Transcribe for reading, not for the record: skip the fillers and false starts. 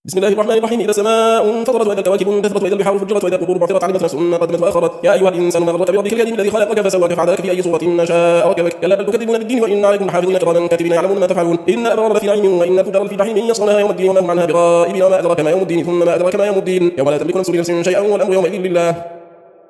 بسم الله الرحمن الرحيم. إذا السماء انفطرت وإذا الكواكب انتثرت وإذا البحار فجرت وإذا القبور بعثرت علمت نفس ما قدمت وأخرت. يا أيها الإنسان ما غرك بربك الكريم الذي خلقك فسواك فعدلك في أي صورة ما شاء ركبك. كلا بل تكذبون بالدين وإن عليكم حافظين كراما كاتبين يعلمون ما تفعلون. إن أبرار لفي نعيم وإن الفجار في جحيم يصلونها يوم الدين وما هم عنها بغائبين. وما أدراك ما يوم الدين ثم ما أدراك ما يوم الدين يوم لا تملك نفس لنفس شيئا والأمر يومئذ لله.